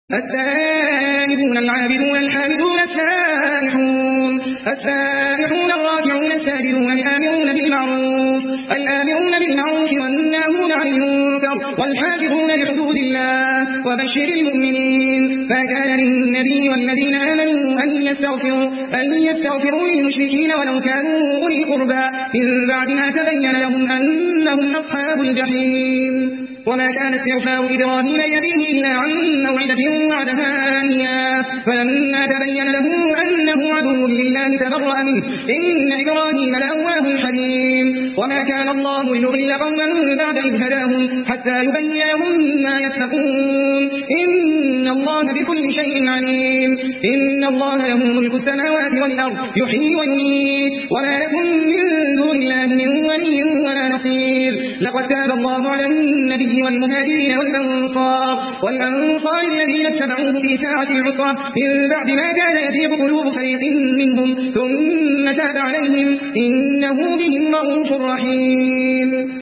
التائبون العابدون الحامدون السائحون الراكعون الساجدون الآمرون بالمعروف والناهون عن المنكر والحافظون لحدود الله وبشر المؤمنين. فكان للنبي والذين آمنوا أن يستغفروا للمشركين ولو كانوا أولي قربى من بعد ما تبين لهم أنهم أصحاب الجحيم. وما كان استغفار إبراهيم لأبيه إلا عن موعدة وعدها إياه فلما تبين له أنه عدو لله تبرأ منه إن إبراهيم لأواه حليم. وما كان الله ليضل قوما بعد إذ هداهم حتى يبين لهم ما يتقون إن الله بكل شيء عليم. إن الله له ملك السماوات والأرض يحيي ويميت وما لكم من دون الله من ولي ولا نصير. لقد تاب الله على النبي والمهاجرين والأنصار الذين اتبعوه في ساعة العسرة من بعد ما كان يزيغ قلوب فريق منهم ثم تاب عليهم إنه بهم رءوف رحيم.